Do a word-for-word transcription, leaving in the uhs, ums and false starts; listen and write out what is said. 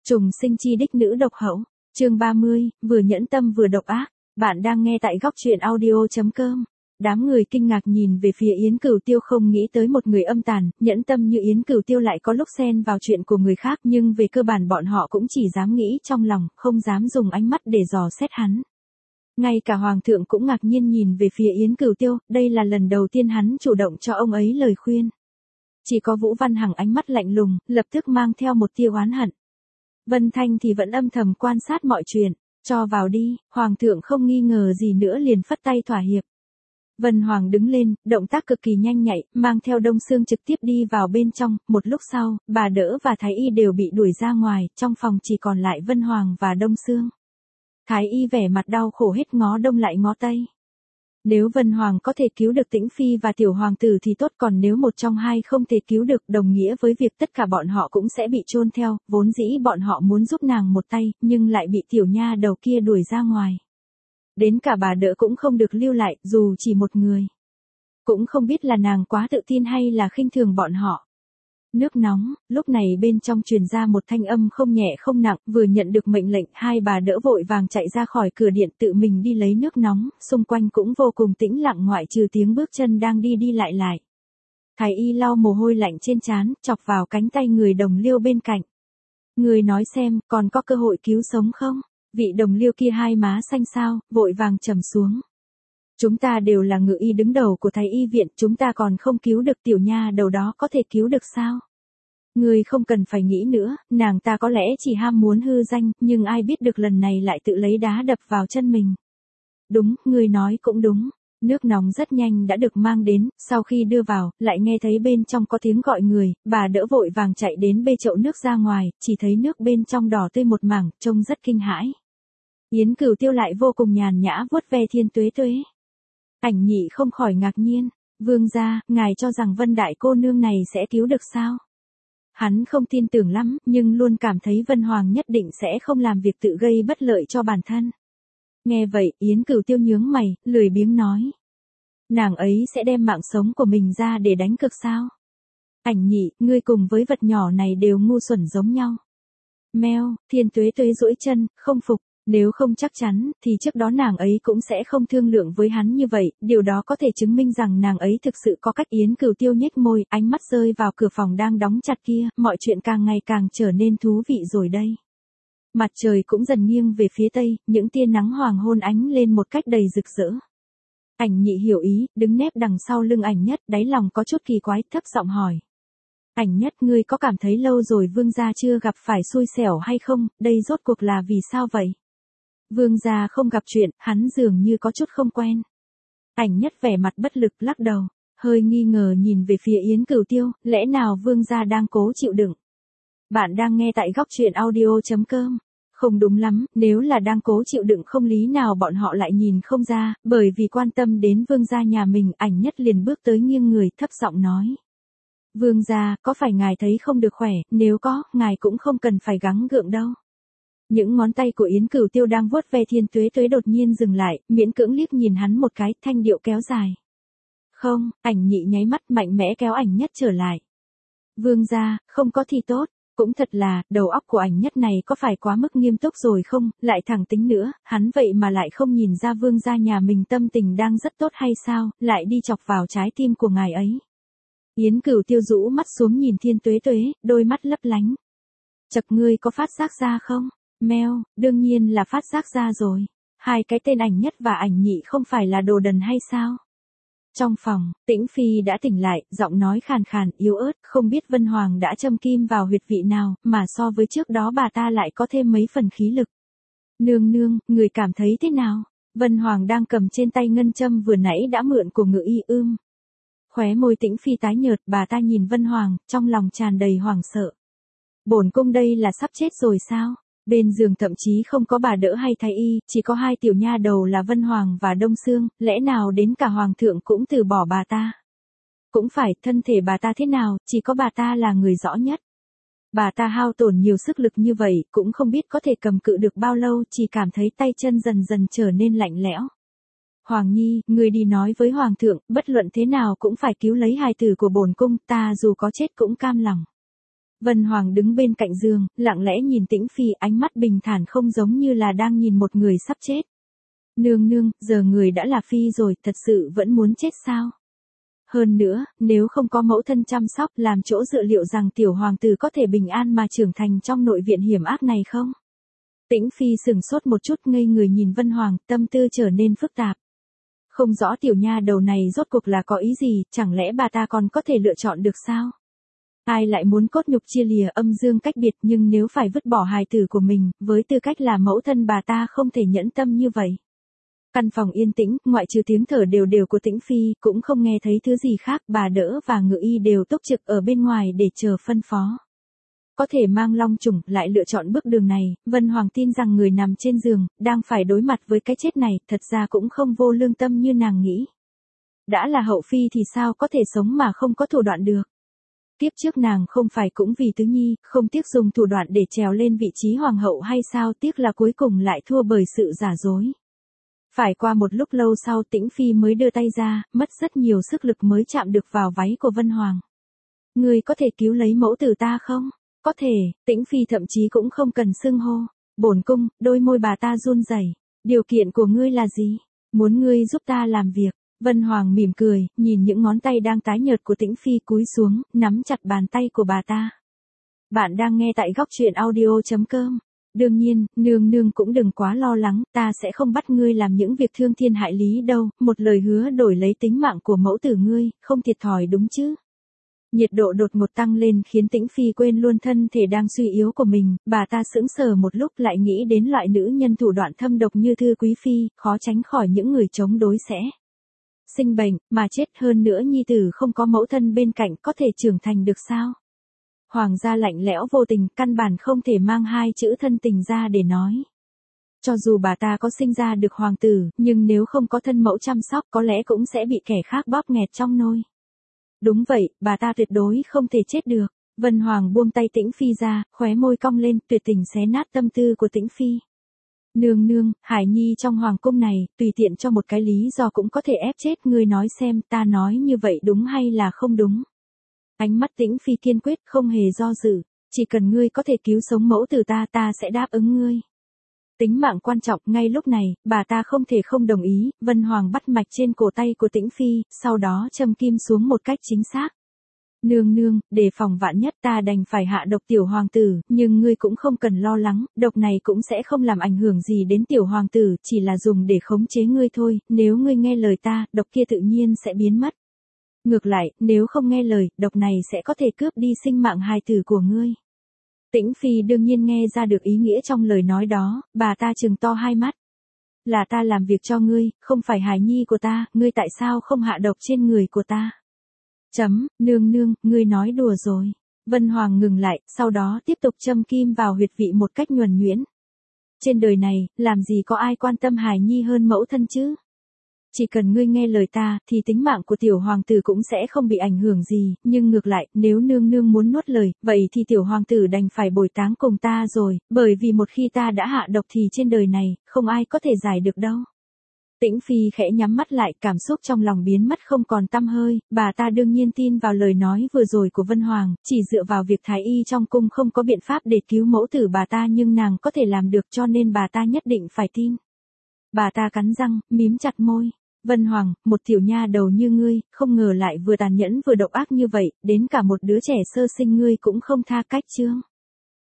Trùng sinh chi đích nữ độc hậu, chương ba mươi, vừa nhẫn tâm vừa độc ác. Bạn đang nghe tại góc truyện audio chấm com. Đám người kinh ngạc nhìn về phía Yến Cửu Tiêu, không nghĩ tới một người âm tàn, nhẫn tâm như Yến Cửu Tiêu lại có lúc xen vào chuyện của người khác, nhưng về cơ bản bọn họ cũng chỉ dám nghĩ trong lòng, không dám dùng ánh mắt để dò xét hắn. Ngay cả Hoàng thượng cũng ngạc nhiên nhìn về phía Yến Cửu Tiêu, đây là lần đầu tiên hắn chủ động cho ông ấy lời khuyên. Chỉ có Vũ Văn Hằng ánh mắt lạnh lùng, lập tức mang theo một tia oán hận. Vân Thanh thì vẫn âm thầm quan sát mọi chuyện, cho vào đi, Hoàng thượng không nghi ngờ gì nữa liền phất tay thỏa hiệp. Vân Hoàng đứng lên, động tác cực kỳ nhanh nhạy, mang theo Đông Sương trực tiếp đi vào bên trong, một lúc sau, bà đỡ và Thái Y đều bị đuổi ra ngoài, trong phòng chỉ còn lại Vân Hoàng và Đông Sương. Thái Y vẻ mặt đau khổ hết ngó đông lại ngó tây. Nếu Vân Hoàng có thể cứu được Tĩnh Phi và Tiểu Hoàng tử thì tốt, còn nếu một trong hai không thể cứu được, đồng nghĩa với việc tất cả bọn họ cũng sẽ bị chôn theo, vốn dĩ bọn họ muốn giúp nàng một tay, nhưng lại bị tiểu nha đầu kia đuổi ra ngoài. Đến cả bà đỡ cũng không được lưu lại, dù chỉ một người. Cũng không biết là nàng quá tự tin hay là khinh thường bọn họ. Nước nóng, lúc này bên trong truyền ra một thanh âm không nhẹ không nặng, vừa nhận được mệnh lệnh, hai bà đỡ vội vàng chạy ra khỏi cửa điện tự mình đi lấy nước nóng, xung quanh cũng vô cùng tĩnh lặng ngoại trừ tiếng bước chân đang đi đi lại lại. Thái Y lau mồ hôi lạnh trên trán, chọc vào cánh tay người đồng liêu bên cạnh. Người nói xem, còn có cơ hội cứu sống không? Vị đồng liêu kia hai má xanh xao, vội vàng trầm xuống. Chúng ta đều là ngự y đứng đầu của Thái Y viện, chúng ta còn không cứu được tiểu nha đầu đó, có thể cứu được sao? Người không cần phải nghĩ nữa, nàng ta có lẽ chỉ ham muốn hư danh, nhưng ai biết được lần này lại tự lấy đá đập vào chân mình. Đúng, người nói cũng đúng. Nước nóng rất nhanh đã được mang đến, sau khi đưa vào, lại nghe thấy bên trong có tiếng gọi người, bà đỡ vội vàng chạy đến bê chậu nước ra ngoài, chỉ thấy nước bên trong đỏ tươi một mảng, trông rất kinh hãi. Yến Cửu Tiêu lại vô cùng nhàn nhã vuốt ve Thiên Tuế Tuế. Ảnh Nhị không khỏi ngạc nhiên, vương gia, ngài cho rằng Vân đại cô nương này sẽ cứu được sao? Hắn không tin tưởng lắm, nhưng luôn cảm thấy Vân Hoàng nhất định sẽ không làm việc tự gây bất lợi cho bản thân. Nghe vậy, Yến Cửu Tiêu nhướng mày, lười biếng nói. Nàng ấy sẽ đem mạng sống của mình ra để đánh cược sao? Ảnh Nhị, ngươi cùng với vật nhỏ này đều ngu xuẩn giống nhau. Meo, Thiên Tuế Tuế duỗi chân, không phục. Nếu không chắc chắn, thì trước đó nàng ấy cũng sẽ không thương lượng với hắn như vậy, điều đó có thể chứng minh rằng nàng ấy thực sự có cách. Yến Cửu Tiêu nhếch môi, ánh mắt rơi vào cửa phòng đang đóng chặt kia, mọi chuyện càng ngày càng trở nên thú vị rồi đây. Mặt trời cũng dần nghiêng về phía tây, những tia nắng hoàng hôn ánh lên một cách đầy rực rỡ. Ảnh Nhị hiểu ý, đứng nép đằng sau lưng Ảnh Nhất, đáy lòng có chút kỳ quái, thấp giọng hỏi. Ảnh Nhất, ngươi có cảm thấy lâu rồi vương gia chưa gặp phải xui xẻo hay không, đây rốt cuộc là vì sao vậy? Vương gia không gặp chuyện, hắn dường như có chút không quen. Ảnh Nhất vẻ mặt bất lực lắc đầu, hơi nghi ngờ nhìn về phía Yến Cửu Tiêu, lẽ nào vương gia đang cố chịu đựng? Bạn đang nghe tại góc truyện audio chấm com. Không đúng lắm, nếu là đang cố chịu đựng không lý nào bọn họ lại nhìn không ra, bởi vì quan tâm đến vương gia nhà mình. Ảnh Nhất liền bước tới nghiêng người, thấp giọng nói. Vương gia, có phải ngài thấy không được khỏe, nếu có, ngài cũng không cần phải gắng gượng đâu. Những ngón tay của Yến Cửu Tiêu đang vuốt ve Thiên Tuế Tuế đột nhiên dừng lại, miễn cưỡng liếc nhìn hắn một cái, thanh điệu kéo dài. Không, Ảnh Nhị nháy mắt mạnh mẽ kéo Ảnh Nhất trở lại. Vương gia, không có thì tốt, cũng thật là, đầu óc của Ảnh Nhất này có phải quá mức nghiêm túc rồi không, lại thẳng tính nữa, hắn vậy mà lại không nhìn ra vương gia nhà mình tâm tình đang rất tốt hay sao, lại đi chọc vào trái tim của ngài ấy. Yến Cửu Tiêu rũ mắt xuống nhìn Thiên Tuế Tuế, đôi mắt lấp lánh. Chật, ngươi có phát giác ra không? Meo, đương nhiên là phát giác ra rồi. Hai cái tên Ảnh Nhất và Ảnh Nhị không phải là đồ đần hay sao? Trong phòng, Tĩnh Phi đã tỉnh lại, giọng nói khàn khàn, yếu ớt, không biết Vân Hoàng đã châm kim vào huyệt vị nào, mà so với trước đó bà ta lại có thêm mấy phần khí lực. Nương nương, người cảm thấy thế nào? Vân Hoàng đang cầm trên tay ngân châm vừa nãy đã mượn của ngự y ưm. Khóe môi Tĩnh Phi tái nhợt, bà ta nhìn Vân Hoàng, trong lòng tràn đầy hoảng sợ. Bổn cung đây là sắp chết rồi sao? Bên giường thậm chí không có bà đỡ hay thái y, chỉ có hai tiểu nha đầu là Vân Hoàng và Đông Sương, lẽ nào đến cả Hoàng thượng cũng từ bỏ bà ta? Cũng phải, thân thể bà ta thế nào, chỉ có bà ta là người rõ nhất. Bà ta hao tổn nhiều sức lực như vậy, cũng không biết có thể cầm cự được bao lâu, chỉ cảm thấy tay chân dần dần trở nên lạnh lẽo. Hoàng Nhi, người đi nói với Hoàng thượng, bất luận thế nào cũng phải cứu lấy hài tử của bổn cung, ta dù có chết cũng cam lòng. Vân Hoàng đứng bên cạnh giường, lặng lẽ nhìn Tĩnh Phi, ánh mắt bình thản không giống như là đang nhìn một người sắp chết. Nương nương, giờ người đã là Phi rồi, thật sự vẫn muốn chết sao? Hơn nữa, nếu không có mẫu thân chăm sóc, làm chỗ dựa liệu rằng tiểu hoàng tử có thể bình an mà trưởng thành trong nội viện hiểm ác này không? Tĩnh Phi sừng sốt một chút, ngây người nhìn Vân Hoàng, tâm tư trở nên phức tạp. Không rõ tiểu nha đầu này rốt cuộc là có ý gì, chẳng lẽ bà ta còn có thể lựa chọn được sao? Ai lại muốn cốt nhục chia lìa, âm dương cách biệt, nhưng nếu phải vứt bỏ hài tử của mình, với tư cách là mẫu thân bà ta không thể nhẫn tâm như vậy. Căn phòng yên tĩnh, ngoại trừ tiếng thở đều đều của Tĩnh Phi, cũng không nghe thấy thứ gì khác, bà đỡ và ngự y đều túc trực ở bên ngoài để chờ phân phó. Có thể mang long trùng, lại lựa chọn bước đường này, Vân Hoàng tin rằng người nằm trên giường, đang phải đối mặt với cái chết này, thật ra cũng không vô lương tâm như nàng nghĩ. Đã là hậu phi thì sao có thể sống mà không có thủ đoạn được. Tiếp trước nàng không phải cũng vì Tứ Nhi, không tiếc dùng thủ đoạn để trèo lên vị trí hoàng hậu hay sao, tiếc là cuối cùng lại thua bởi sự giả dối. Phải qua một lúc lâu sau Tĩnh Phi mới đưa tay ra, mất rất nhiều sức lực mới chạm được vào váy của Vân Hoàng. Ngươi có thể cứu lấy mẫu tử ta không? Có thể, Tĩnh Phi thậm chí cũng không cần xưng hô. Bổn cung, đôi môi bà ta run rẩy. Điều kiện của ngươi là gì? Muốn ngươi giúp ta làm việc. Vân Hoàng mỉm cười, nhìn những ngón tay đang tái nhợt của Tĩnh Phi cúi xuống, nắm chặt bàn tay của bà ta. Bạn đang nghe tại góc truyện audio chấm com. Đương nhiên, nương nương cũng đừng quá lo lắng, ta sẽ không bắt ngươi làm những việc thương thiên hại lý đâu, một lời hứa đổi lấy tính mạng của mẫu tử ngươi, không thiệt thòi đúng chứ? Nhiệt độ đột ngột tăng lên khiến Tĩnh Phi quên luôn thân thể đang suy yếu của mình, bà ta sững sờ một lúc lại nghĩ đến loại nữ nhân thủ đoạn thâm độc như Thư Quý Phi, khó tránh khỏi những người chống đối sẽ sinh bệnh, mà chết, hơn nữa nhi tử không có mẫu thân bên cạnh có thể trưởng thành được sao? Hoàng gia lạnh lẽo vô tình, căn bản không thể mang hai chữ thân tình ra để nói. Cho dù bà ta có sinh ra được hoàng tử, nhưng nếu không có thân mẫu chăm sóc có lẽ cũng sẽ bị kẻ khác bóp nghẹt trong nôi. Đúng vậy, bà ta tuyệt đối không thể chết được. Vân Hoàng buông tay Tĩnh Phi ra, khóe môi cong lên, tuyệt tình xé nát tâm tư của Tĩnh Phi. Nương nương, Hải Nhi trong hoàng cung này, tùy tiện cho một cái lý do cũng có thể ép chết, ngươi nói xem, ta nói như vậy đúng hay là không đúng? Ánh mắt Tĩnh Phi kiên quyết, không hề do dự, chỉ cần ngươi có thể cứu sống mẫu tử ta, ta sẽ đáp ứng ngươi. Tính mạng quan trọng, ngay lúc này, bà ta không thể không đồng ý. Vân Hoàng bắt mạch trên cổ tay của Tĩnh Phi, sau đó châm kim xuống một cách chính xác. Nương nương, để phòng vạn nhất ta đành phải hạ độc tiểu hoàng tử, nhưng ngươi cũng không cần lo lắng, độc này cũng sẽ không làm ảnh hưởng gì đến tiểu hoàng tử, chỉ là dùng để khống chế ngươi thôi, nếu ngươi nghe lời ta, độc kia tự nhiên sẽ biến mất. Ngược lại, nếu không nghe lời, độc này sẽ có thể cướp đi sinh mạng hài tử của ngươi. Tĩnh Phi đương nhiên nghe ra được ý nghĩa trong lời nói đó, bà ta trừng to hai mắt. Là ta làm việc cho ngươi, không phải hài nhi của ta, ngươi tại sao không hạ độc trên người của ta? Chấm, nương nương, ngươi nói đùa rồi. Vân Hoàng ngừng lại, sau đó tiếp tục châm kim vào huyệt vị một cách nhuần nhuyễn. Trên đời này, làm gì có ai quan tâm hài nhi hơn mẫu thân chứ? Chỉ cần ngươi nghe lời ta, thì tính mạng của tiểu hoàng tử cũng sẽ không bị ảnh hưởng gì, nhưng ngược lại, nếu nương nương muốn nuốt lời, vậy thì tiểu hoàng tử đành phải bồi táng cùng ta rồi, bởi vì một khi ta đã hạ độc thì trên đời này, không ai có thể giải được đâu. Tĩnh Phi khẽ nhắm mắt lại, cảm xúc trong lòng biến mất không còn tăm hơi, bà ta đương nhiên tin vào lời nói vừa rồi của Vân Hoàng, chỉ dựa vào việc thái y trong cung không có biện pháp để cứu mẫu tử bà ta nhưng nàng có thể làm được cho nên bà ta nhất định phải tin. Bà ta cắn răng, mím chặt môi. Vân Hoàng, một tiểu nha đầu như ngươi, không ngờ lại vừa tàn nhẫn vừa độc ác như vậy, đến cả một đứa trẻ sơ sinh ngươi cũng không tha cách chương.